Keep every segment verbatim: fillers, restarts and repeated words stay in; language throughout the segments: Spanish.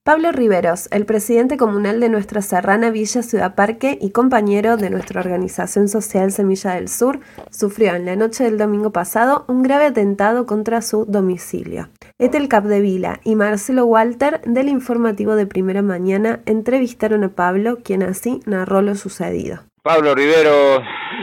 Pablo Riveros, el presidente comunal de nuestra serrana Villa Ciudad Parque y compañero de nuestra organización social Semilla del Sur, sufrió en la noche del domingo pasado un grave atentado contra su domicilio. Etel Capdevila y Marcelo Walter, del informativo de Primera Mañana, entrevistaron a Pablo, quien así narró lo sucedido. Pablo Riveros,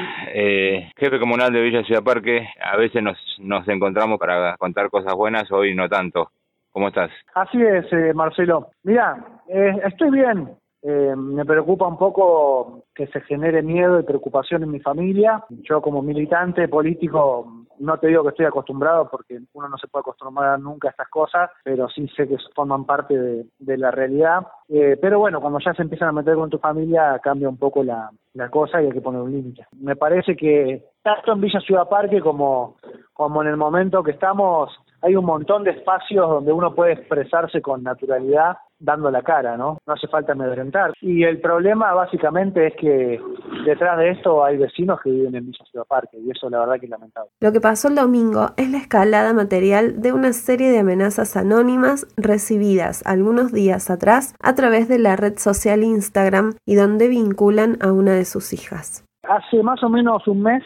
eh, jefe comunal de Villa Ciudad Parque. A veces nos, nos encontramos para contar cosas buenas, hoy no tanto. ¿Cómo estás? Así es, eh, Marcelo. Mira, eh, estoy bien. Eh, me preocupa un poco que se genere miedo y preocupación en mi familia. Yo como militante político no te digo que estoy acostumbrado porque uno no se puede acostumbrar nunca a estas cosas, pero sí sé que forman parte de, de la realidad. Eh, pero bueno, cuando ya se empiezan a meter con tu familia cambia un poco la, la cosa y hay que poner un límite. Me parece que tanto en Villa Ciudad Parque como, como en el momento que estamos hay un montón de espacios donde uno puede expresarse con naturalidad dando la cara, ¿no? No hace falta amedrentar. Y el problema básicamente es que detrás de esto hay vecinos que viven en Villa Ciudad Parque y eso la verdad que es lamentable. Lo que pasó el domingo es la escalada material de una serie de amenazas anónimas recibidas algunos días atrás a través de la red social Instagram y donde vinculan a una de sus hijas. Hace más o menos un mes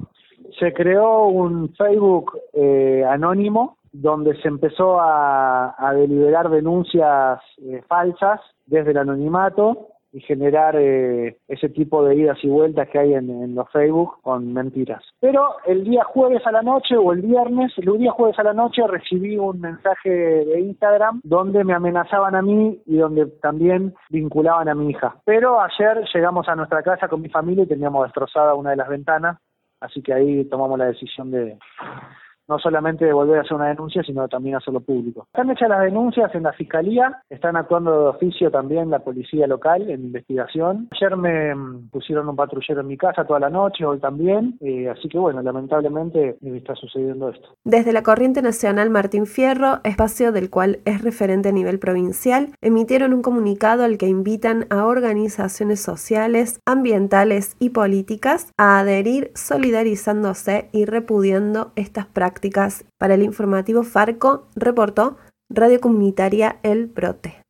se creó un Facebook eh, anónimo donde se empezó a, a deliberar denuncias eh, falsas desde el anonimato y generar eh, ese tipo de idas y vueltas que hay en, en los Facebook con mentiras. Pero el día jueves a la noche o el viernes, el día jueves a la noche recibí un mensaje de Instagram donde me amenazaban a mí y donde también vinculaban a mi hija. Pero ayer llegamos a nuestra casa con mi familia y teníamos destrozada una de las ventanas, así que ahí tomamos la decisión de no solamente de volver a hacer una denuncia, sino también hacerlo público. Están hechas las denuncias en la Fiscalía, están actuando de oficio también la policía local en investigación. Ayer me pusieron un patrullero en mi casa toda la noche, hoy también, eh, así que bueno, lamentablemente está sucediendo esto. Desde la Corriente Nacional Martín Fierro, espacio del cual es referente a nivel provincial, emitieron un comunicado al que invitan a organizaciones sociales, ambientales y políticas a adherir solidarizándose y repudiando estas prácticas. Para el informativo Farco, reportó Radio Comunitaria El Brote.